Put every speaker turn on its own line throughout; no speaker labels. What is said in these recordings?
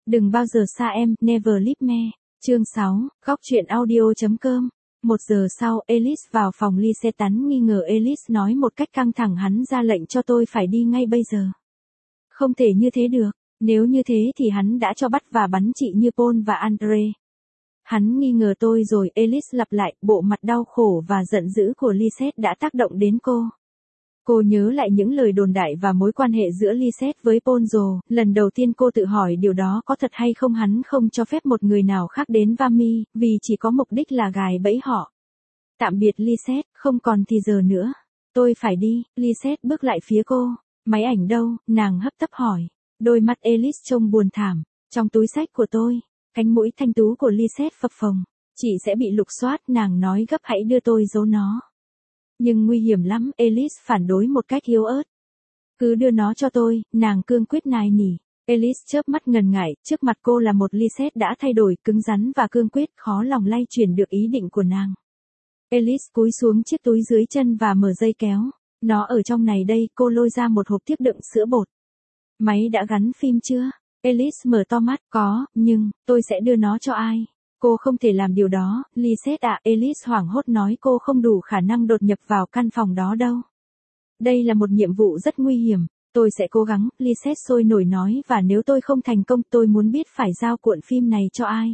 Đừng bao giờ xa em, Never Leave Me. Chương 6, góc truyện audio.com. 1 giờ sau, Ellis vào phòng Lise tắn nghi ngờ Ellis nói một cách căng thẳng hắn ra lệnh cho tôi phải đi ngay bây giờ. Không thể như thế được, nếu như thế thì hắn đã cho bắt và bắn chị như Paul và Andre. Hắn nghi ngờ tôi rồi, Ellis lặp lại, bộ mặt đau khổ và giận dữ của Lise đã tác động đến cô. Cô nhớ lại những lời đồn đại và mối quan hệ giữa Lise với Ponzo, lần đầu tiên cô tự hỏi điều đó có thật hay không. Hắn không cho phép một người nào khác đến Vimy, vì chỉ có mục đích là gài bẫy họ. Tạm biệt Lise, không còn thì giờ nữa. Tôi phải đi, Lise bước lại phía cô. Máy ảnh đâu, nàng hấp tấp hỏi. Đôi mắt Ellis trông buồn thảm. Trong túi xách của tôi, cánh mũi thanh tú của Lise phập phồng. Chị sẽ bị lục soát, nàng nói gấp, hãy đưa tôi giấu nó. Nhưng nguy hiểm lắm, Ellis phản đối một cách yếu ớt. Cứ đưa nó cho tôi, nàng cương quyết nài nỉ. Ellis chớp mắt ngần ngại, trước mặt cô là một Lise đã thay đổi, cứng rắn và cương quyết, khó lòng lay chuyển được ý định của nàng. Ellis cúi xuống chiếc túi dưới chân và mở dây kéo. Nó ở trong này đây, cô lôi ra một hộp tiếp đựng sữa bột. Máy đã gắn phim chưa? Ellis mở to mắt, có, nhưng, tôi sẽ đưa nó cho ai? Cô không thể làm điều đó, Lise ạ. Ellis hoảng hốt nói cô không đủ khả năng đột nhập vào căn phòng đó đâu. Đây là một nhiệm vụ rất nguy hiểm. Tôi sẽ cố gắng, Lise sôi nổi nói, và nếu tôi không thành công tôi muốn biết phải giao cuộn phim này cho ai.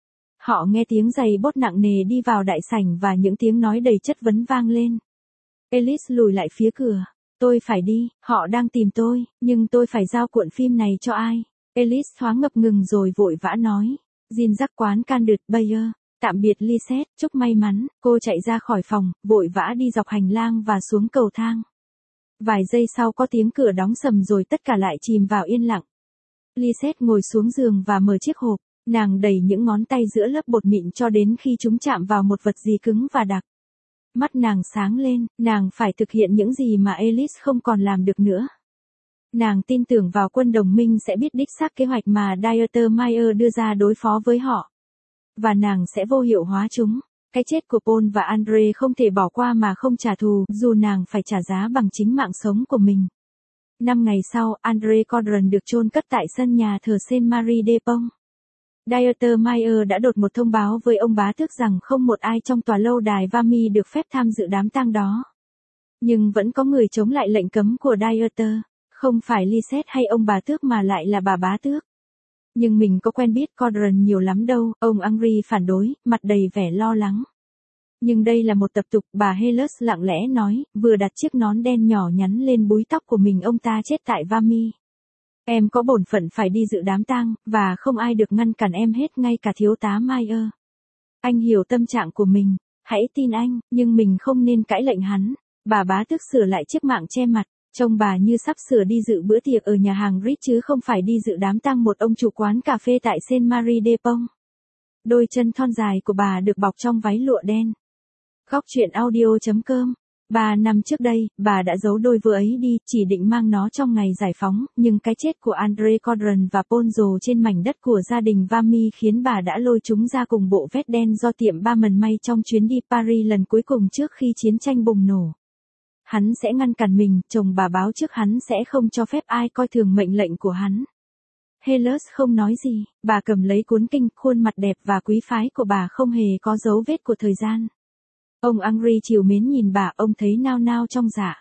Họ nghe tiếng giày bốt nặng nề đi vào đại sảnh và những tiếng nói đầy chất vấn vang lên. Ellis lùi lại phía cửa. Tôi phải đi, họ đang tìm tôi, nhưng tôi phải giao cuộn phim này cho ai? Ellis thoáng ngập ngừng rồi vội vã nói. Jin rắc quán Candid Bayer. Tạm biệt Lise, chúc may mắn. Cô chạy ra khỏi phòng, vội vã đi dọc hành lang và xuống cầu thang. Vài giây sau có tiếng cửa đóng sầm rồi tất cả lại chìm vào yên lặng. Lise ngồi xuống giường và mở chiếc hộp. Nàng đẩy những ngón tay giữa lớp bột mịn cho đến khi chúng chạm vào một vật gì cứng và đặc. Mắt nàng sáng lên, nàng phải thực hiện những gì mà Ellis không còn làm được nữa. Nàng tin tưởng vào quân đồng minh sẽ biết đích xác kế hoạch mà Dieter Mayer đưa ra đối phó với họ. Và nàng sẽ vô hiệu hóa chúng. Cái chết của Paul và Andre không thể bỏ qua mà không trả thù, dù nàng phải trả giá bằng chính mạng sống của mình. 5 ngày sau, Andre Cordon được chôn cất tại sân nhà thờ Saint-Marie de Pont. Dieter Mayer đã đột một thông báo với ông bá tước rằng không một ai trong tòa lâu đài Vimy được phép tham dự đám tang đó. Nhưng vẫn có người chống lại lệnh cấm của Dieter. Không phải Lise hay ông bà tước mà lại là bà bá tước. Nhưng mình có quen biết Cordon nhiều lắm đâu, ông Henry phản đối, mặt đầy vẻ lo lắng. Nhưng đây là một tập tục, bà Helus lặng lẽ nói, vừa đặt chiếc nón đen nhỏ nhắn lên búi tóc của mình. Ông ta chết tại Vimy. Em có bổn phận phải đi dự đám tang, và không ai được ngăn cản em hết, ngay cả thiếu tá Mayer. Anh hiểu tâm trạng của mình, hãy tin anh, nhưng mình không nên cãi lệnh hắn. Bà bá tước sửa lại chiếc mạng che mặt. Trông bà như sắp sửa đi dự bữa tiệc ở nhà hàng Ritz chứ không phải đi dự đám tang một ông chủ quán cà phê tại Saint-Marie de Pont. Đôi chân thon dài của bà được bọc trong váy lụa đen. Góc truyện audio.com. 3 năm trước đây, bà đã giấu đôi vừa ấy đi, chỉ định mang nó trong ngày giải phóng, nhưng cái chết của Andre Cordon và Ponzo trên mảnh đất của gia đình Vimy khiến bà đã lôi chúng ra cùng bộ vest đen do tiệm ba mần may trong chuyến đi Paris lần cuối cùng trước khi chiến tranh bùng nổ. Hắn sẽ ngăn cản mình, chồng bà báo trước hắn sẽ không cho phép ai coi thường mệnh lệnh của hắn. Helus không nói gì, bà cầm lấy cuốn kinh, khuôn mặt đẹp và quý phái của bà không hề có dấu vết của thời gian. Ông Henry trìu mến nhìn bà, ông thấy nao nao trong dạ.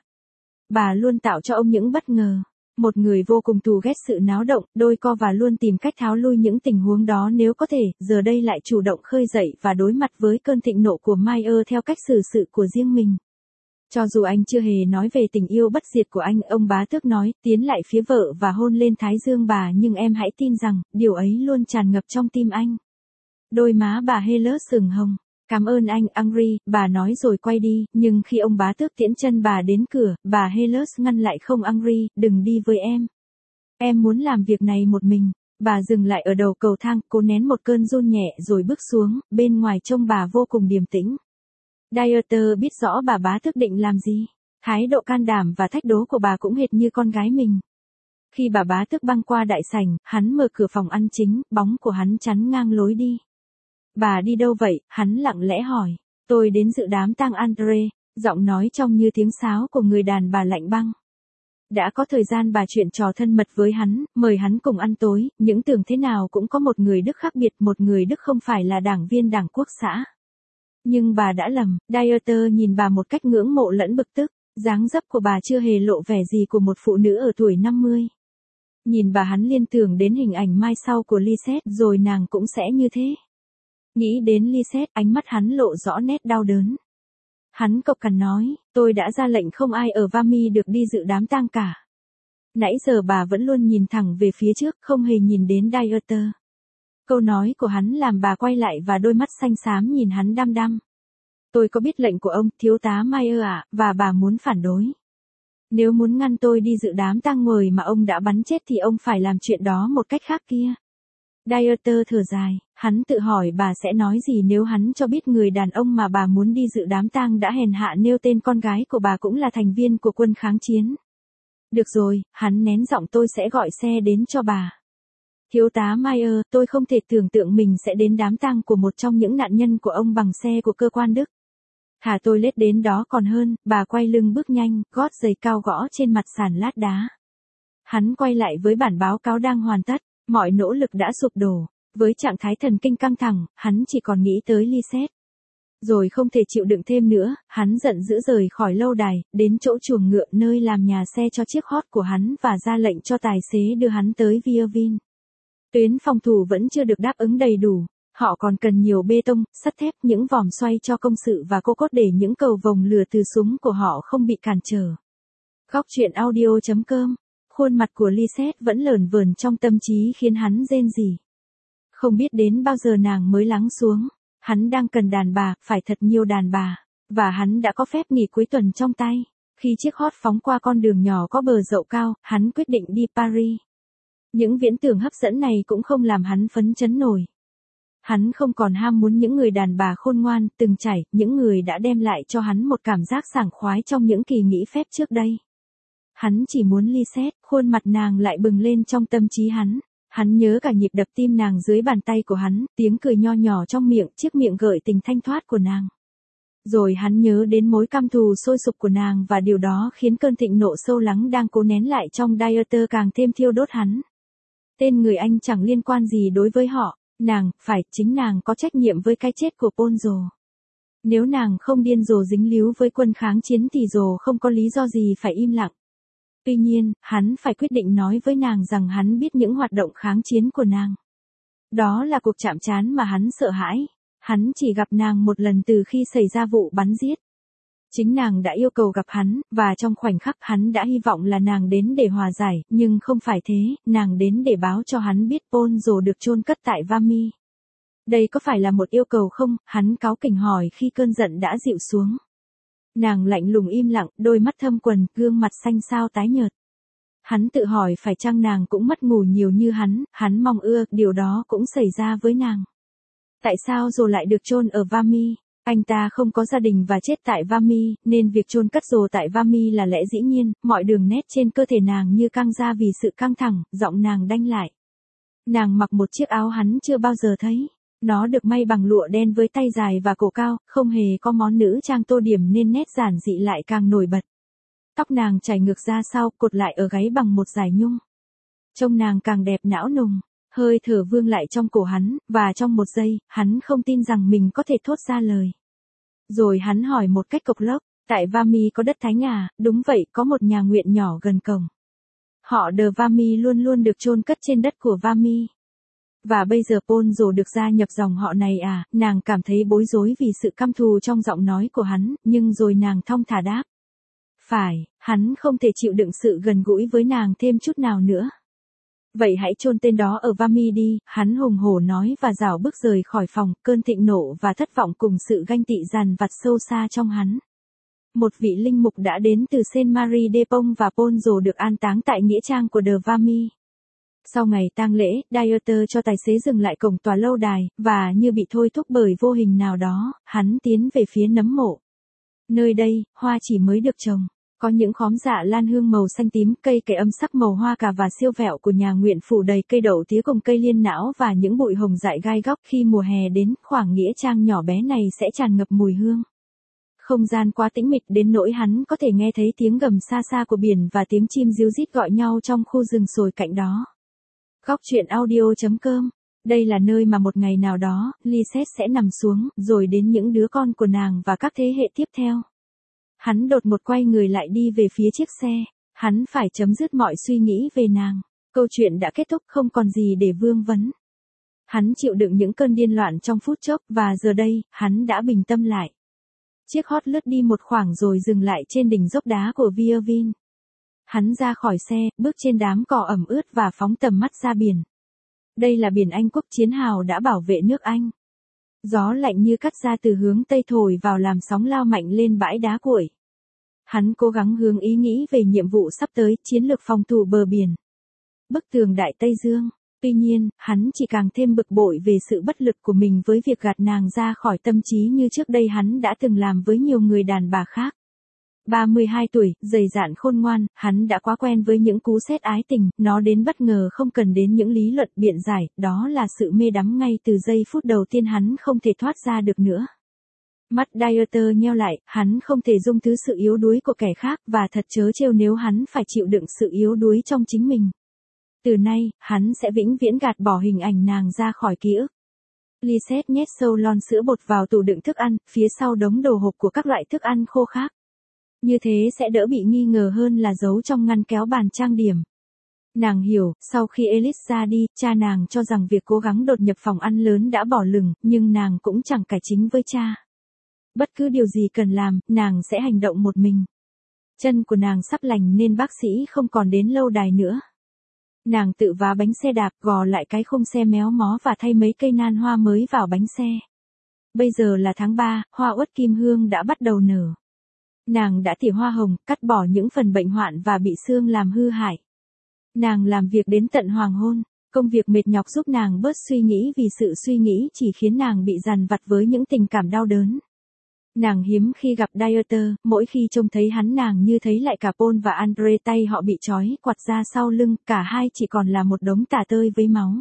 Bà luôn tạo cho ông những bất ngờ. Một người vô cùng thù ghét sự náo động, đôi co và luôn tìm cách tháo lui những tình huống đó nếu có thể, giờ đây lại chủ động khơi dậy và đối mặt với cơn thịnh nộ của Mayer theo cách xử sự của riêng mình. Cho dù anh chưa hề nói về tình yêu bất diệt của anh, ông bá tước nói, tiến lại phía vợ và hôn lên thái dương bà, nhưng em hãy tin rằng, điều ấy luôn tràn ngập trong tim anh. Đôi má bà Helus sừng hồng. Cảm ơn anh, Henry, bà nói rồi quay đi, nhưng khi ông bá tước tiễn chân bà đến cửa, bà Helus ngăn lại. Không Henry, đừng đi với em. Em muốn làm việc này một mình. Bà dừng lại ở đầu cầu thang, cố nén một cơn run nhẹ rồi bước xuống, bên ngoài trông bà vô cùng điềm tĩnh. Dieter biết rõ bà bá tước định làm gì. Thái độ can đảm và thách đố của bà cũng hệt như con gái mình. Khi bà bá tước băng qua đại sảnh, hắn mở cửa phòng ăn chính, bóng của hắn chắn ngang lối đi. Bà đi đâu vậy? Hắn lặng lẽ hỏi. Tôi đến dự đám tang Andre, giọng nói trông như tiếng sáo của người đàn bà lạnh băng. Đã có thời gian bà chuyện trò thân mật với hắn, mời hắn cùng ăn tối, những tưởng thế nào cũng có một người Đức khác biệt, một người Đức không phải là đảng viên Đảng Quốc xã. Nhưng bà đã lầm, Dieter nhìn bà một cách ngưỡng mộ lẫn bực tức, dáng dấp của bà chưa hề lộ vẻ gì của một phụ nữ ở tuổi 50. Nhìn bà hắn liên tưởng đến hình ảnh mai sau của Lisette, rồi nàng cũng sẽ như thế. Nghĩ đến Lisette, ánh mắt hắn lộ rõ nét đau đớn. Hắn cộc cằn nói, tôi đã ra lệnh không ai ở Vimy được đi dự đám tang cả. Nãy giờ bà vẫn luôn nhìn thẳng về phía trước, không hề nhìn đến Dieter. Câu nói của hắn làm bà quay lại và đôi mắt xanh xám nhìn hắn đăm đăm. Tôi có biết lệnh của ông, thiếu tá Mayer ạ, và bà muốn phản đối. Nếu muốn ngăn tôi đi dự đám tang người mà ông đã bắn chết thì ông phải làm chuyện đó một cách khác kia. Dieter thở dài, hắn tự hỏi bà sẽ nói gì nếu hắn cho biết người đàn ông mà bà muốn đi dự đám tang đã hèn hạ nêu tên con gái của bà cũng là thành viên của quân kháng chiến. Được rồi, hắn nén giọng, tôi sẽ gọi xe đến cho bà. Thiếu tá Mayer, tôi không thể tưởng tượng mình sẽ đến đám tang của một trong những nạn nhân của ông bằng xe của cơ quan Đức. Thà tôi lết đến đó còn hơn, bà quay lưng bước nhanh, gót giày cao gõ trên mặt sàn lát đá. Hắn quay lại với bản báo cáo đang hoàn tất, mọi nỗ lực đã sụp đổ. Với trạng thái thần kinh căng thẳng, hắn chỉ còn nghĩ tới Lisette. Rồi không thể chịu đựng thêm nữa, hắn giận dữ rời khỏi lâu đài, đến chỗ chuồng ngựa nơi làm nhà xe cho chiếc Hot của hắn và ra lệnh cho tài xế đưa hắn tới Vierville. Tuyến phòng thủ vẫn chưa được đáp ứng đầy đủ. Họ còn cần nhiều bê tông, sắt thép, những vòm xoay cho công sự và cô cốt để những cầu vồng lửa từ súng của họ không bị cản trở. Góc truyện audio.com. Khuôn mặt của Lisette vẫn lởn vởn trong tâm trí khiến hắn rên rỉ. Không biết đến bao giờ nàng mới lắng xuống. Hắn đang cần đàn bà, phải thật nhiều đàn bà. Và hắn đã có phép nghỉ cuối tuần trong tay. Khi chiếc Hot phóng qua con đường nhỏ có bờ dậu cao, hắn quyết định đi Paris. Những viễn tưởng hấp dẫn này cũng không làm hắn phấn chấn nổi. Hắn không còn ham muốn những người đàn bà khôn ngoan, từng trải, những người đã đem lại cho hắn một cảm giác sảng khoái trong những kỳ nghỉ phép trước đây. Hắn chỉ muốn Lisette, khuôn mặt nàng lại bừng lên trong tâm trí hắn. Hắn nhớ cả nhịp đập tim nàng dưới bàn tay của hắn, tiếng cười nho nhỏ trong miệng, chiếc miệng gợi tình thanh thoát của nàng. Rồi hắn nhớ đến mối căm thù sôi sục của nàng và điều đó khiến cơn thịnh nộ sâu lắng đang cố nén lại trong Dieter càng thêm thiêu đốt hắn. Tên người Anh chẳng liên quan gì đối với họ. Chính nàng có trách nhiệm với cái chết của Ponzo. Nếu nàng không điên rồ dính líu với quân kháng chiến thì rồ không có lý do gì phải im lặng. Tuy nhiên, hắn phải quyết định nói với nàng rằng hắn biết những hoạt động kháng chiến của nàng. Đó là cuộc chạm trán mà hắn sợ hãi. Hắn chỉ gặp nàng một lần từ khi xảy ra vụ bắn giết. Chính nàng đã yêu cầu gặp hắn, và trong khoảnh khắc hắn đã hy vọng là nàng đến để hòa giải, nhưng không phải thế, nàng đến để báo cho hắn biết Ponzo được chôn cất tại Vimy. Đây có phải là một yêu cầu không? Hắn cáu kỉnh hỏi khi cơn giận đã dịu xuống. Nàng lạnh lùng im lặng, đôi mắt thâm quầng, gương mặt xanh xao tái nhợt. Hắn tự hỏi phải chăng nàng cũng mất ngủ nhiều như hắn mong điều đó cũng xảy ra với nàng. Tại sao rồi lại được chôn ở Vimy? Anh ta không có gia đình và chết tại Vimy, nên việc chôn cất rồ tại Vimy là lẽ dĩ nhiên. Mọi đường nét trên cơ thể nàng như căng ra vì sự căng thẳng, giọng nàng đanh lại. Nàng mặc một chiếc áo hắn chưa bao giờ thấy. Nó được may bằng lụa đen với tay dài và cổ cao, không hề có món nữ trang tô điểm nên nét giản dị lại càng nổi bật. Tóc nàng chảy ngược ra sau, cột lại ở gáy bằng một dải nhung. Trông nàng càng đẹp não nùng. Hơi thở vương lại trong cổ hắn, và trong một giây, hắn không tin rằng mình có thể thốt ra lời. Rồi hắn hỏi một cách cộc lốc, tại Vimy có đất thánh à? Đúng vậy, có một nhà nguyện nhỏ gần cổng. Họ de Vimy luôn luôn được chôn cất trên đất của Vimy. Và bây giờ Ponzo được gia nhập dòng họ này à? Nàng cảm thấy bối rối vì sự căm thù trong giọng nói của hắn, nhưng rồi nàng thong thả đáp. Phải, hắn không thể chịu đựng sự gần gũi với nàng thêm chút nào nữa. Vậy hãy chôn tên đó ở Vimy đi, hắn hùng hổ nói và rảo bước rời khỏi phòng, cơn thịnh nộ và thất vọng cùng sự ganh tị dằn vặt sâu xa trong hắn. Một vị linh mục đã đến từ Saint-Marie-de-Pont và Ponzo được an táng tại nghĩa trang của de Vimy. Sau ngày tang lễ, Dieter cho tài xế dừng lại cổng tòa lâu đài, và như bị thôi thúc bởi vô hình nào đó, hắn tiến về phía nấm mộ. Nơi đây, hoa chỉ mới được trồng. Có những khóm dạ lan hương màu xanh tím, cây cải âm sắc màu hoa cà và siêu vẹo của nhà nguyện phủ đầy cây đậu tía cùng cây liên não và những bụi hồng dại gai góc. Khi mùa hè đến, khoảng nghĩa trang nhỏ bé này sẽ tràn ngập mùi hương. Không gian quá tĩnh mịch đến nỗi hắn có thể nghe thấy tiếng gầm xa xa của biển và tiếng chim ríu rít gọi nhau trong khu rừng sồi cạnh đó. Góc truyện audio.com. Đây là nơi mà một ngày nào đó, Lisette sẽ nằm xuống, rồi đến những đứa con của nàng và các thế hệ tiếp theo. Hắn đột ngột quay người lại đi về phía chiếc xe. Hắn phải chấm dứt mọi suy nghĩ về nàng. Câu chuyện đã kết thúc, không còn gì để vương vấn. Hắn chịu đựng những cơn điên loạn trong phút chốc và giờ đây, hắn đã bình tâm lại. Chiếc Hot lướt đi một khoảng rồi dừng lại trên đỉnh dốc đá của Vierville. Hắn ra khỏi xe, bước trên đám cỏ ẩm ướt và phóng tầm mắt ra biển. Đây là biển Anh quốc chiến hào đã bảo vệ nước Anh. Gió lạnh như cắt ra từ hướng Tây thổi vào làm sóng lao mạnh lên bãi đá cuội. Hắn cố gắng hướng ý nghĩ về nhiệm vụ sắp tới, chiến lược phòng thủ bờ biển. Bức tường Đại Tây Dương. Tuy nhiên, hắn chỉ càng thêm bực bội về sự bất lực của mình với việc gạt nàng ra khỏi tâm trí như trước đây hắn đã từng làm với nhiều người đàn bà khác. 32 tuổi, dày dạn khôn ngoan, hắn đã quá quen với những cú sét ái tình, nó đến bất ngờ không cần đến những lý luận biện giải, đó là sự mê đắm ngay từ giây phút đầu tiên hắn không thể thoát ra được nữa. Mắt Dieter nheo lại, hắn không thể dung thứ sự yếu đuối của kẻ khác và thật trớ trêu nếu hắn phải chịu đựng sự yếu đuối trong chính mình. Từ nay, hắn sẽ vĩnh viễn gạt bỏ hình ảnh nàng ra khỏi ký ức. Lisette nhét sâu lon sữa bột vào tủ đựng thức ăn, phía sau đống đồ hộp của các loại thức ăn khô khác. Như thế sẽ đỡ bị nghi ngờ hơn là giấu trong ngăn kéo bàn trang điểm. Nàng hiểu, sau khi Ellis ra đi, cha nàng cho rằng việc cố gắng đột nhập phòng ăn lớn đã bỏ lửng, nhưng nàng cũng chẳng cải chính với cha. Bất cứ điều gì cần làm, nàng sẽ hành động một mình. Chân của nàng sắp lành nên bác sĩ không còn đến lâu đài nữa. Nàng tự vá bánh xe đạp, gò lại cái khung xe méo mó và thay mấy cây nan hoa mới vào bánh xe. Bây giờ là tháng 3, hoa uất kim hương đã bắt đầu nở. Nàng đã tỉa hoa hồng, cắt bỏ những phần bệnh hoạn và bị xương làm hư hại. Nàng làm việc đến tận hoàng hôn, công việc mệt nhọc giúp nàng bớt suy nghĩ vì sự suy nghĩ chỉ khiến nàng bị dằn vặt với những tình cảm đau đớn. Nàng hiếm khi gặp Dieter, mỗi khi trông thấy hắn nàng như thấy lại cả Paul và Andre tay họ bị trói quặt ra sau lưng, cả hai chỉ còn là một đống tả tơi với máu.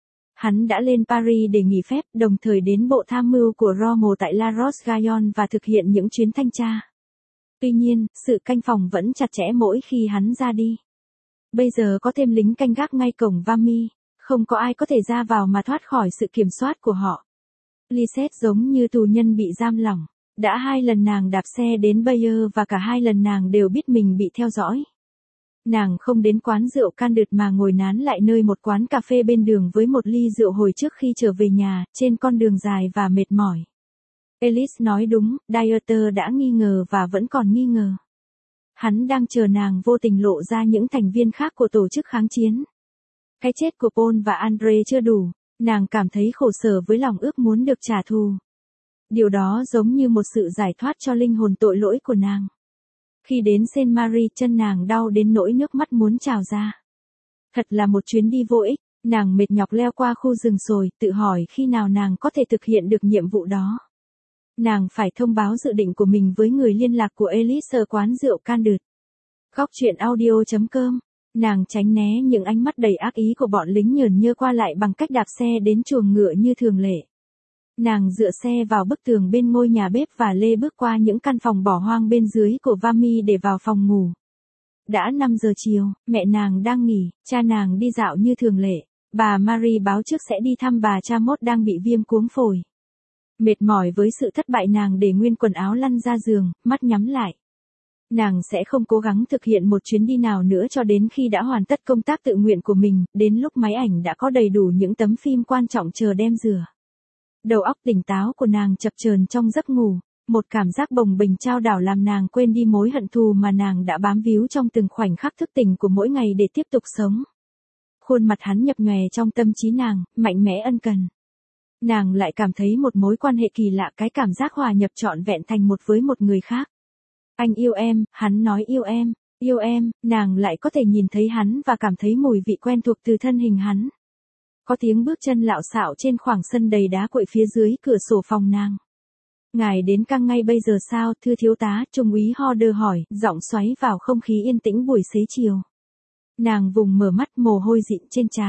Hắn đã lên Paris để nghỉ phép, đồng thời đến bộ tham mưu của Rommel tại La Roche-Guyon và thực hiện những chuyến thanh tra. Tuy nhiên, sự canh phòng vẫn chặt chẽ mỗi khi hắn ra đi. Bây giờ có thêm lính canh gác ngay cổng Vimy, không có ai có thể ra vào mà thoát khỏi sự kiểm soát của họ. Lisette giống như tù nhân bị giam lỏng. Đã 2 lần nàng đạp xe đến Bayer và cả 2 lần nàng đều biết mình bị theo dõi. Nàng không đến quán rượu can đượt mà ngồi nán lại nơi một quán cà phê bên đường với một ly rượu hồi trước khi trở về nhà, trên con đường dài và mệt mỏi. Ellis nói đúng, Dieter đã nghi ngờ và vẫn còn nghi ngờ. Hắn đang chờ nàng vô tình lộ ra những thành viên khác của tổ chức kháng chiến. Cái chết của Paul và Andre chưa đủ, nàng cảm thấy khổ sở với lòng ước muốn được trả thù. Điều đó giống như một sự giải thoát cho linh hồn tội lỗi của nàng. Khi đến Saint Marie, chân nàng đau đến nỗi nước mắt muốn trào ra. Thật là một chuyến đi vô ích, nàng mệt nhọc leo qua khu rừng sồi, tự hỏi khi nào nàng có thể thực hiện được nhiệm vụ đó. Nàng phải thông báo dự định của mình với người liên lạc của Ellis ở quán rượu can đượt. Góc truyện audio.com. Nàng tránh né những ánh mắt đầy ác ý của bọn lính nhởn nhơ qua lại bằng cách đạp xe đến chuồng ngựa như thường lệ. Nàng dựa xe vào bức tường bên ngôi nhà bếp và lê bước qua những căn phòng bỏ hoang bên dưới của Vimy để vào phòng ngủ. Đã 5 giờ chiều, mẹ nàng đang nghỉ, cha nàng đi dạo như thường lệ. Bà Marie báo trước sẽ đi thăm bà Chamot đang bị viêm cuống phổi. Mệt mỏi với sự thất bại, nàng để nguyên quần áo lăn ra giường, mắt nhắm lại. Nàng sẽ không cố gắng thực hiện một chuyến đi nào nữa cho đến khi đã hoàn tất công tác tự nguyện của mình, đến lúc máy ảnh đã có đầy đủ những tấm phim quan trọng chờ đem rửa. Đầu óc tỉnh táo của nàng chập chờn trong giấc ngủ, một cảm giác bồng bềnh trao đảo làm nàng quên đi mối hận thù mà nàng đã bám víu trong từng khoảnh khắc thức tỉnh của mỗi ngày để tiếp tục sống. Khuôn mặt hắn nhập nhòe trong tâm trí nàng, mạnh mẽ ân cần. Nàng lại cảm thấy một mối quan hệ kỳ lạ, cái cảm giác hòa nhập trọn vẹn thành một với một người khác. Anh yêu em, hắn nói yêu em, nàng lại có thể nhìn thấy hắn và cảm thấy mùi vị quen thuộc từ thân hình hắn. Có tiếng bước chân lạo xạo trên khoảng sân đầy đá cuội phía dưới cửa sổ phòng nàng. Ngài đến căng ngay bây giờ sao, thưa thiếu tá, trung úy Hodder hỏi, giọng xoáy vào không khí yên tĩnh buổi xế chiều. Nàng vùng mở mắt, mồ hôi dịn trên trán.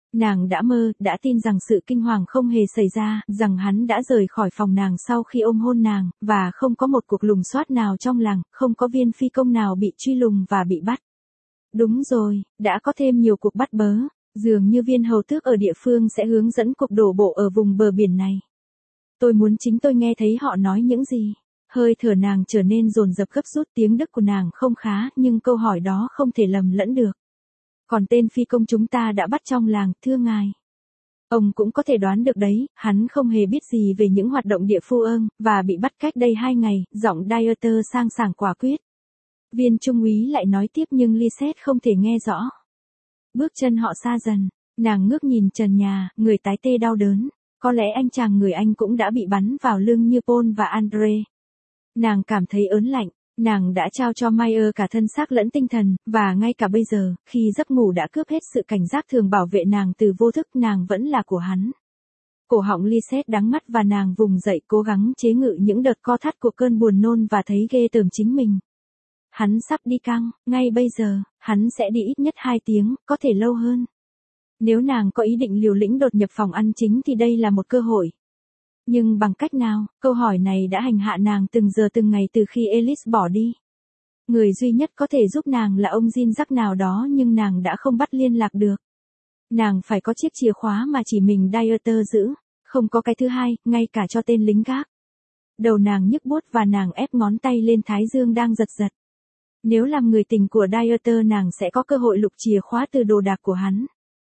Nàng đã mơ, đã tin rằng sự kinh hoàng không hề xảy ra, rằng hắn đã rời khỏi phòng nàng sau khi ôm hôn nàng, và không có một cuộc lùng soát nào trong làng, không có viên phi công nào bị truy lùng và bị bắt. Đúng rồi, đã có thêm nhiều cuộc bắt bớ, dường như viên hầu tước ở địa phương sẽ hướng dẫn cuộc đổ bộ ở vùng bờ biển này. Tôi muốn chính tôi nghe thấy họ nói những gì. Hơi thở nàng trở nên dồn dập gấp rút, tiếng Đức của nàng không khá, nhưng câu hỏi đó không thể lầm lẫn được. Còn tên phi công chúng ta đã bắt trong làng, thưa ngài. Ông cũng có thể đoán được đấy, hắn không hề biết gì về những hoạt động địa phu ương, và bị bắt cách đây 2 ngày, giọng Dieter sang sảng quả quyết. Viên trung úy lại nói tiếp nhưng Lisette không thể nghe rõ. Bước chân họ xa dần, nàng ngước nhìn trần nhà, người tái tê đau đớn. Có lẽ anh chàng người Anh cũng đã bị bắn vào lưng như Paul và Andre. Nàng cảm thấy ớn lạnh, nàng đã trao cho Meyer cả thân xác lẫn tinh thần, và ngay cả bây giờ, khi giấc ngủ đã cướp hết sự cảnh giác thường bảo vệ nàng từ vô thức, nàng vẫn là của hắn. Cổ họng Lisette đắng mắt và nàng vùng dậy cố gắng chế ngự những đợt co thắt của cơn buồn nôn và thấy ghê tởm chính mình. Hắn sắp đi căng, ngay bây giờ, hắn sẽ đi ít nhất 2 tiếng, có thể lâu hơn. Nếu nàng có ý định liều lĩnh đột nhập phòng ăn chính thì đây là một cơ hội. Nhưng bằng cách nào, câu hỏi này đã hành hạ nàng từng giờ từng ngày từ khi Elise bỏ đi. Người duy nhất có thể giúp nàng là ông Jean Jacques nào đó nhưng nàng đã không bắt liên lạc được. Nàng phải có chiếc chìa khóa mà chỉ mình Dieter giữ, không có cái thứ hai, ngay cả cho tên lính gác. Đầu nàng nhức buốt và nàng ép ngón tay lên thái dương đang giật giật. Nếu làm người tình của Dieter nàng sẽ có cơ hội lục chìa khóa từ đồ đạc của hắn.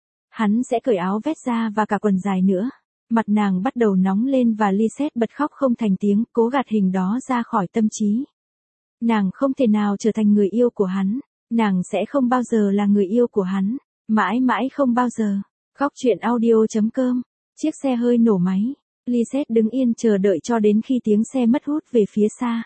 Hắn sẽ cởi áo vest ra và cả quần dài nữa. Mặt nàng bắt đầu nóng lên và Lisette bật khóc không thành tiếng, cố gạt hình đó ra khỏi tâm trí. Nàng không thể nào trở thành người yêu của hắn. Nàng sẽ không bao giờ là người yêu của hắn. Mãi mãi không bao giờ. Góc truyện audio.com. Chiếc xe hơi nổ máy. Lisette đứng yên chờ đợi cho đến khi tiếng xe mất hút về phía xa.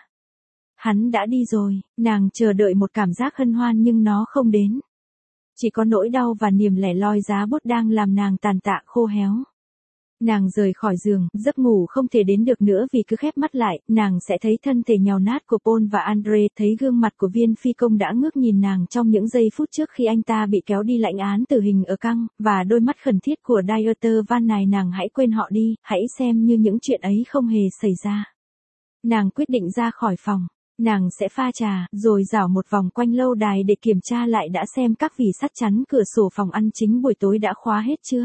Hắn đã đi rồi, nàng chờ đợi một cảm giác hân hoan nhưng nó không đến. Chỉ có nỗi đau và niềm lẻ loi giá bút đang làm nàng tàn tạ khô héo. Nàng rời khỏi giường, giấc ngủ không thể đến được nữa vì cứ khép mắt lại, nàng sẽ thấy thân thể nhàu nát của Paul và Andre, thấy gương mặt của viên phi công đã ngước nhìn nàng trong những giây phút trước khi anh ta bị kéo đi lãnh án tử hình ở căng, và đôi mắt khẩn thiết của Dieter van này. Nàng hãy quên họ đi, hãy xem như những chuyện ấy không hề xảy ra. Nàng quyết định ra khỏi phòng. Nàng sẽ pha trà, rồi dạo một vòng quanh lâu đài để kiểm tra lại đã xem các vỉ sắt chắn cửa sổ phòng ăn chính buổi tối đã khóa hết chưa.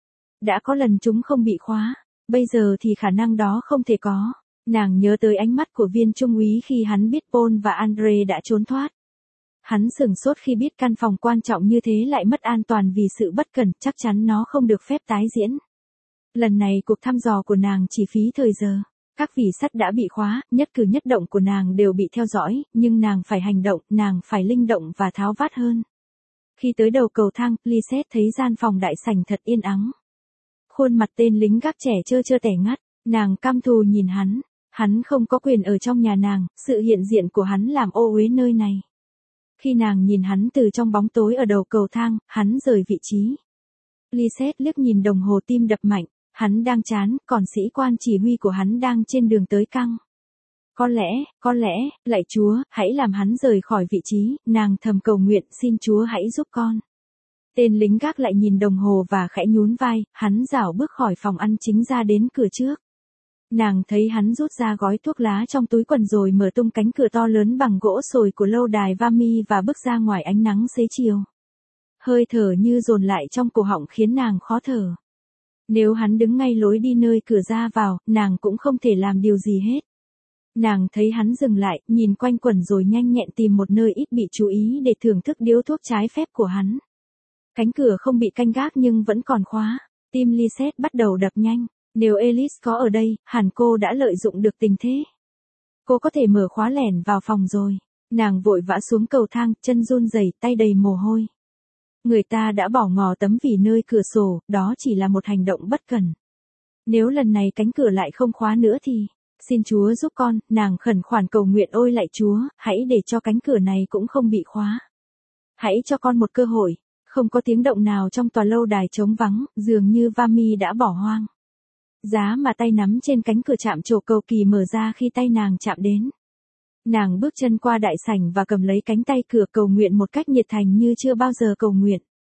Đã có lần chúng không bị khóa, bây giờ thì khả năng đó không thể có. Nàng nhớ tới ánh mắt của viên trung úy khi hắn biết Paul và Andre đã trốn thoát. Hắn sửng sốt khi biết căn phòng quan trọng như thế lại mất an toàn vì sự bất cẩn, chắc chắn nó không được phép tái diễn. Lần này cuộc thăm dò của nàng chỉ phí thời giờ. Các vỉ sắt đã bị khóa, nhất cử nhất động của nàng đều bị theo dõi, nhưng nàng phải hành động, nàng phải linh động và tháo vát hơn. Khi tới đầu cầu thang, Lisette thấy gian phòng đại sảnh thật yên ắng. Khuôn mặt tên lính gác trẻ trơ trơ tẻ ngắt, nàng căm thù nhìn hắn. Hắn không có quyền ở trong nhà nàng, sự hiện diện của hắn làm ô uế nơi này. Khi nàng nhìn hắn từ trong bóng tối ở đầu cầu thang, hắn rời vị trí. Lisette liếc nhìn đồng hồ tim đập mạnh. Hắn đang chán, còn sĩ quan chỉ huy của hắn đang trên đường tới căng. Có lẽ, lạy Chúa, hãy làm hắn rời khỏi vị trí, nàng thầm cầu nguyện, xin Chúa hãy giúp con. Tên lính gác lại nhìn đồng hồ và khẽ nhún vai, hắn rảo bước khỏi phòng ăn chính ra đến cửa trước. Nàng thấy hắn rút ra gói thuốc lá trong túi quần rồi mở tung cánh cửa to lớn bằng gỗ sồi của lâu đài Vimy và bước ra ngoài ánh nắng xế chiều. Hơi thở như dồn lại trong cổ họng khiến nàng khó thở. Nếu hắn đứng ngay lối đi nơi cửa ra vào, nàng cũng không thể làm điều gì hết. Nàng thấy hắn dừng lại, nhìn quanh quẩn rồi nhanh nhẹn tìm một nơi ít bị chú ý để thưởng thức điếu thuốc trái phép của hắn. Cánh cửa không bị canh gác nhưng vẫn còn khóa. Tim Lisette bắt đầu đập nhanh. Nếu Elise có ở đây, hẳn cô đã lợi dụng được tình thế. Cô có thể mở khóa lẻn vào phòng rồi. Nàng vội vã xuống cầu thang, chân run rẩy, tay đầy mồ hôi. Người ta đã bỏ ngỏ tấm vỉ nơi cửa sổ, đó chỉ là một hành động bất cẩn. Nếu lần này cánh cửa lại không khóa nữa thì, xin Chúa giúp con, nàng khẩn khoản cầu nguyện, ôi lạy Chúa, hãy để cho cánh cửa này cũng không bị khóa. Hãy cho con một cơ hội. Không có tiếng động nào trong tòa lâu đài trống vắng, dường như Vimy đã bỏ hoang. Giá mà tay nắm trên cánh cửa chạm trổ cầu kỳ mở ra khi tay nàng chạm đến. Nàng bước chân qua đại sảnh và cầm lấy cánh tay cửa cầu nguyện một cách nhiệt thành như chưa bao giờ cầu nguyện.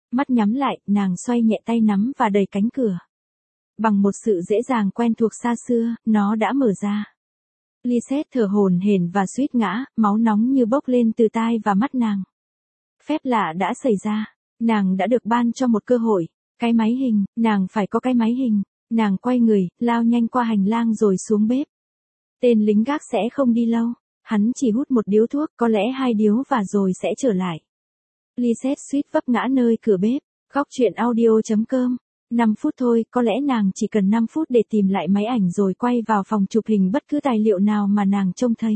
Mắt nhắm lại, nàng xoay nhẹ tay nắm và đẩy cánh cửa. Bằng một sự dễ dàng quen thuộc xa xưa, nó đã mở ra. Lisette thở hổn hển và suýt ngã, máu nóng như bốc lên từ tai và mắt nàng. Phép lạ đã xảy ra. Nàng đã được ban cho một cơ hội. Cái máy hình, nàng phải có cái máy hình. Nàng quay người, lao nhanh qua hành lang rồi xuống bếp. Tên lính gác sẽ không đi lâu. Hắn chỉ hút một điếu thuốc, có lẽ 2 điếu và rồi sẽ trở lại. Lisette suýt vấp ngã nơi cửa bếp. Góc truyện audio.com 5 phút thôi, có lẽ nàng chỉ cần 5 phút để tìm lại máy ảnh rồi quay vào phòng chụp hình bất cứ tài liệu nào mà nàng trông thấy.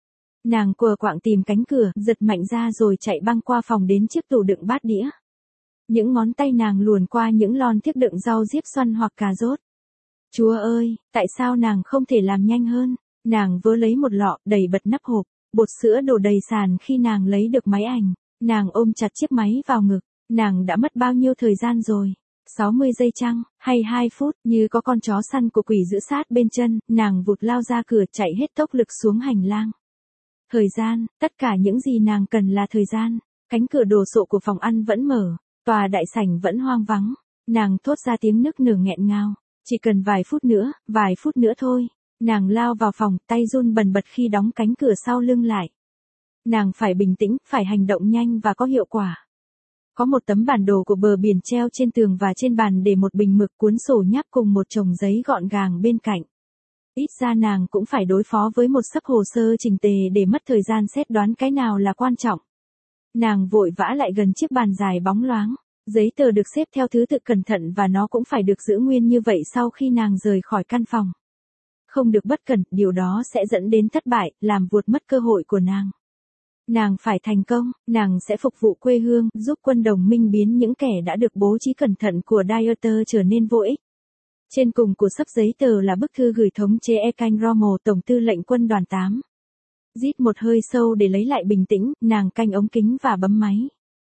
Nàng quờ quạng tìm cánh cửa, giật mạnh ra rồi chạy băng qua phòng đến chiếc tủ đựng bát đĩa. Những ngón tay nàng luồn qua những lon thiếc đựng rau diếp xoăn hoặc cà rốt. Chúa ơi, tại sao nàng không thể làm nhanh hơn? Nàng vớ lấy một lọ, đẩy bật nắp hộp, bột sữa đổ đầy sàn khi nàng lấy được máy ảnh. Nàng ôm chặt chiếc máy vào ngực. Nàng đã mất bao nhiêu thời gian rồi? 60 giây chăng, hay 2 phút, như có con chó săn của quỷ giữ sát bên chân, nàng vụt lao ra cửa chạy hết tốc lực xuống hành lang. Thời gian, tất cả những gì nàng cần là thời gian. Cánh cửa đồ sộ của phòng ăn vẫn mở, tòa đại sảnh vẫn hoang vắng. Nàng thốt ra tiếng nức nở nghẹn ngào. Chỉ cần vài phút nữa thôi. Nàng lao vào phòng, tay run bần bật khi đóng cánh cửa sau lưng lại. Nàng phải bình tĩnh, phải hành động nhanh và có hiệu quả. Có một tấm bản đồ của bờ biển treo trên tường và trên bàn để một bình mực, cuốn sổ nháp cùng một chồng giấy gọn gàng bên cạnh. Ít ra nàng cũng phải đối phó với một xấp hồ sơ chỉnh tề để mất thời gian xét đoán cái nào là quan trọng. Nàng vội vã lại gần chiếc bàn dài bóng loáng. Giấy tờ được xếp theo thứ tự cẩn thận và nó cũng phải được giữ nguyên như vậy sau khi nàng rời khỏi căn phòng. Không được bất cẩn, điều đó sẽ dẫn đến thất bại, làm vuột mất cơ hội của nàng. Nàng phải thành công, nàng sẽ phục vụ quê hương, giúp quân đồng minh biến những kẻ đã được bố trí cẩn thận của Dieter trở nên vô ích. Trên cùng của xấp giấy tờ là bức thư gửi thống chế Ekang Rommel, tổng tư lệnh quân đoàn 8. Rít một hơi sâu để lấy lại bình tĩnh, nàng canh ống kính và bấm máy.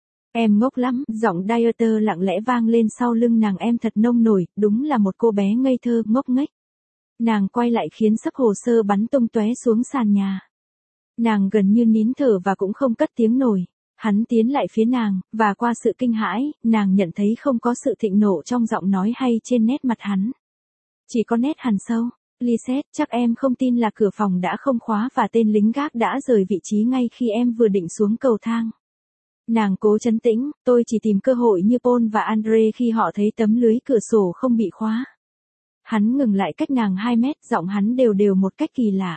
Em ngốc lắm, giọng Dieter lặng lẽ vang lên sau lưng nàng. Em thật nông nổi, đúng là một cô bé ngây thơ, ngốc nghếch. Nàng quay lại khiến xấp hồ sơ bắn tung tóe xuống sàn nhà. Nàng gần như nín thở và cũng không cất tiếng nổi. Hắn tiến lại phía nàng, và qua sự kinh hãi, nàng nhận thấy không có sự thịnh nộ trong giọng nói hay trên nét mặt hắn. Chỉ có nét hằn sâu. Lisette, chắc em không tin là cửa phòng đã không khóa và tên lính gác đã rời vị trí ngay khi em vừa định xuống cầu thang. Nàng cố trấn tĩnh, tôi chỉ tìm cơ hội như Paul và Andre khi họ thấy tấm lưới cửa sổ không bị khóa. Hắn ngừng lại cách nàng 2 mét, giọng hắn đều đều một cách kỳ lạ.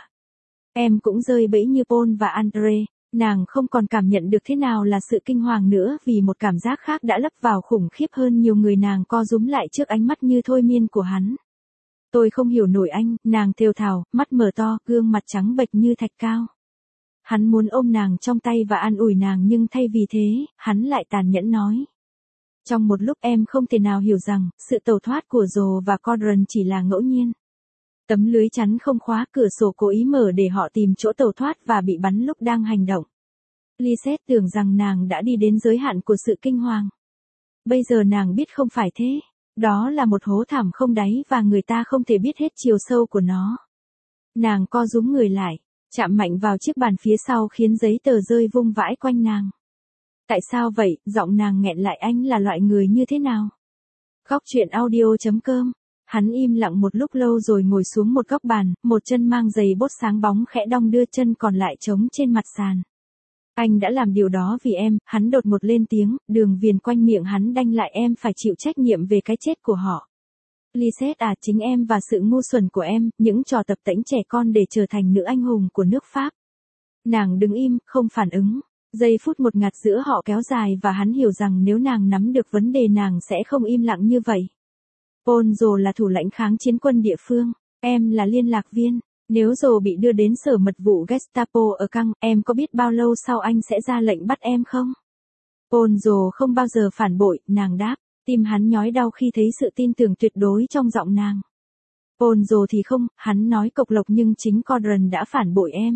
Em cũng rơi bẫy như Paul và Andre. Nàng không còn cảm nhận được thế nào là sự kinh hoàng nữa vì một cảm giác khác đã lấp vào khủng khiếp hơn nhiều người. Nàng co rúm lại trước ánh mắt như thôi miên của hắn. Tôi không hiểu nổi anh, nàng thều thào, mắt mở to, gương mặt trắng bệch như thạch cao. Hắn muốn ôm nàng trong tay và an ủi nàng nhưng thay vì thế, hắn lại tàn nhẫn nói. Trong một lúc em không thể nào hiểu rằng, sự tẩu thoát của Joe và Cordron chỉ là ngẫu nhiên. Tấm lưới chắn không khóa, cửa sổ cố ý mở để họ tìm chỗ tẩu thoát và bị bắn lúc đang hành động. Lisette tưởng rằng nàng đã đi đến giới hạn của sự kinh hoàng. Bây giờ nàng biết không phải thế. Đó là một hố thẳm không đáy và người ta không thể biết hết chiều sâu của nó. Nàng co rúm người lại, chạm mạnh vào chiếc bàn phía sau khiến giấy tờ rơi vung vãi quanh nàng. Tại sao vậy? Giọng nàng nghẹn lại. Anh là loại người như thế nào? Góc truyện audio.com. Hắn im lặng một lúc lâu rồi ngồi xuống một góc bàn, một chân mang giày bốt sáng bóng khẽ đong đưa, chân còn lại trống trên mặt sàn. Anh đã làm điều đó vì em. Hắn đột ngột lên tiếng, đường viền quanh miệng hắn đanh lại. Em phải chịu trách nhiệm về cái chết của họ. Lisette à, chính em và sự ngu xuẩn của em, những trò tập tễnh trẻ con để trở thành nữ anh hùng của nước Pháp. Nàng đứng im, không phản ứng. Giây phút một ngạt giữa họ kéo dài và hắn hiểu rằng nếu nàng nắm được vấn đề nàng sẽ không im lặng như vậy. Paul Joe là thủ lãnh kháng chiến quân địa phương, em là liên lạc viên. Nếu Joe bị đưa đến sở mật vụ Gestapo ở Căng, em có biết bao lâu sau anh sẽ ra lệnh bắt em không? Paul Joe không bao giờ phản bội, nàng đáp. Tim hắn nhói đau khi thấy sự tin tưởng tuyệt đối trong giọng nàng. Paul Joe thì không, hắn nói cộc lộc, nhưng chính Cordron đã phản bội em.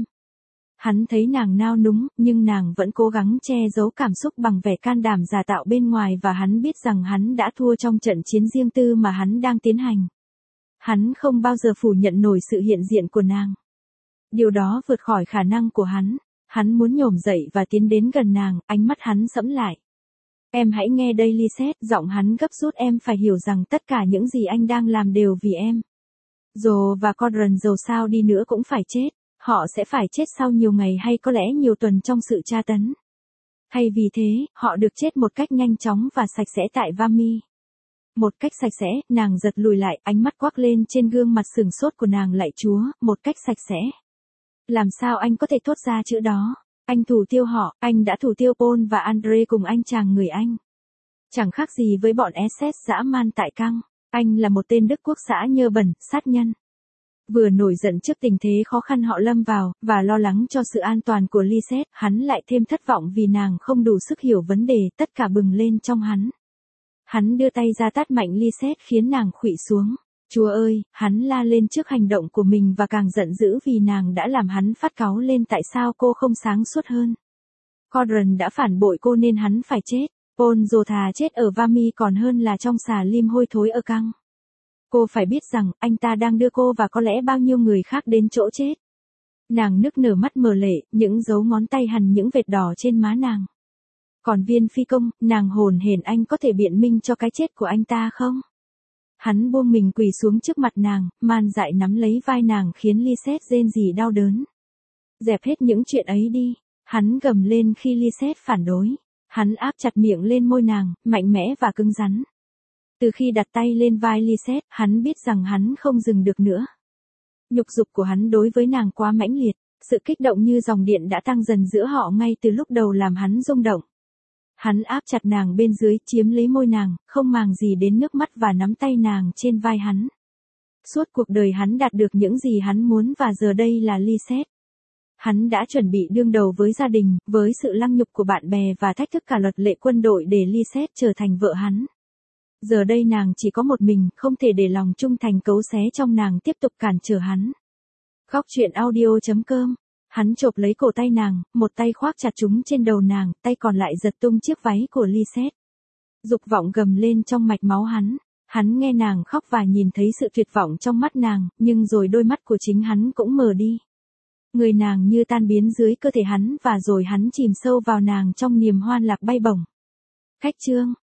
Hắn thấy nàng nao núng, nhưng nàng vẫn cố gắng che giấu cảm xúc bằng vẻ can đảm giả tạo bên ngoài và hắn biết rằng hắn đã thua trong trận chiến riêng tư mà hắn đang tiến hành. Hắn không bao giờ phủ nhận nổi sự hiện diện của nàng. Điều đó vượt khỏi khả năng của hắn. Hắn muốn nhổm dậy và tiến đến gần nàng, ánh mắt hắn sẫm lại. Em hãy nghe đây Lisette, giọng hắn gấp rút, em phải hiểu rằng tất cả những gì anh đang làm đều vì em. Joe và Cordron dầu sao đi nữa cũng phải chết. Họ sẽ phải chết sau nhiều ngày hay có lẽ nhiều tuần trong sự tra tấn. Thay vì thế, họ được chết một cách nhanh chóng và sạch sẽ tại Vimy. Một cách sạch sẽ, nàng giật lùi lại, ánh mắt quắc lên trên gương mặt sừng sốt của nàng, lạy Chúa, một cách sạch sẽ. Làm sao anh có thể thốt ra chữ đó? Anh thủ tiêu họ, anh đã thủ tiêu Paul và Andre cùng anh chàng người Anh. Chẳng khác gì với bọn SS dã man tại căng. Anh là một tên Đức Quốc xã nhơ bẩn, sát nhân. Vừa nổi giận trước tình thế khó khăn họ lâm vào, và lo lắng cho sự an toàn của Lisette, hắn lại thêm thất vọng vì nàng không đủ sức hiểu vấn đề, tất cả bừng lên trong hắn. Hắn đưa tay ra tát mạnh Lisette khiến nàng khuỵu xuống. Chúa ơi, hắn la lên trước hành động của mình và càng giận dữ vì nàng đã làm hắn phát cáu lên tại sao cô không sáng suốt hơn. Cordron đã phản bội cô nên hắn phải chết. Paul dù thà chết ở Vimy còn hơn là trong xà lim hôi thối ở căng. Cô phải biết rằng, anh ta đang đưa cô và có lẽ bao nhiêu người khác đến chỗ chết. Nàng nức nở mắt mờ lệ, những dấu ngón tay hằn những vệt đỏ trên má nàng. Còn Viên phi công, nàng hồn hển, anh có thể biện minh cho cái chết của anh ta không? Hắn buông mình quỳ xuống trước mặt nàng, man dại nắm lấy vai nàng khiến Lisette rên rỉ đau đớn. Dẹp hết những chuyện ấy đi, hắn gầm lên khi Lisette phản đối. Hắn áp chặt miệng lên môi nàng, mạnh mẽ và cứng rắn. Từ khi đặt tay lên vai Lisette, hắn biết rằng hắn không dừng được nữa. Nhục dục của hắn đối với nàng quá mãnh liệt, sự kích động như dòng điện đã tăng dần giữa họ ngay từ lúc đầu làm hắn rung động. Hắn áp chặt nàng bên dưới, chiếm lấy môi nàng, không màng gì đến nước mắt và nắm tay nàng trên vai hắn. Suốt cuộc đời hắn đạt được những gì hắn muốn và giờ đây là Lisette. Hắn đã chuẩn bị đương đầu với gia đình, với sự lăng nhục của bạn bè và thách thức cả luật lệ quân đội để Lisette trở thành vợ hắn. Giờ đây nàng chỉ có một mình, không thể để lòng trung thành cấu xé trong nàng tiếp tục cản trở hắn. Góc truyện audio.com. Hắn chộp lấy cổ tay nàng, một tay khoác chặt chúng trên đầu nàng, tay còn lại giật tung chiếc váy của Lisette. Dục vọng gầm lên trong mạch máu hắn. Hắn nghe nàng khóc và nhìn thấy sự tuyệt vọng trong mắt nàng, nhưng rồi đôi mắt của chính hắn cũng mờ đi. Người nàng như tan biến dưới cơ thể hắn và rồi hắn chìm sâu vào nàng trong niềm hoan lạc bay bổng. Cách chương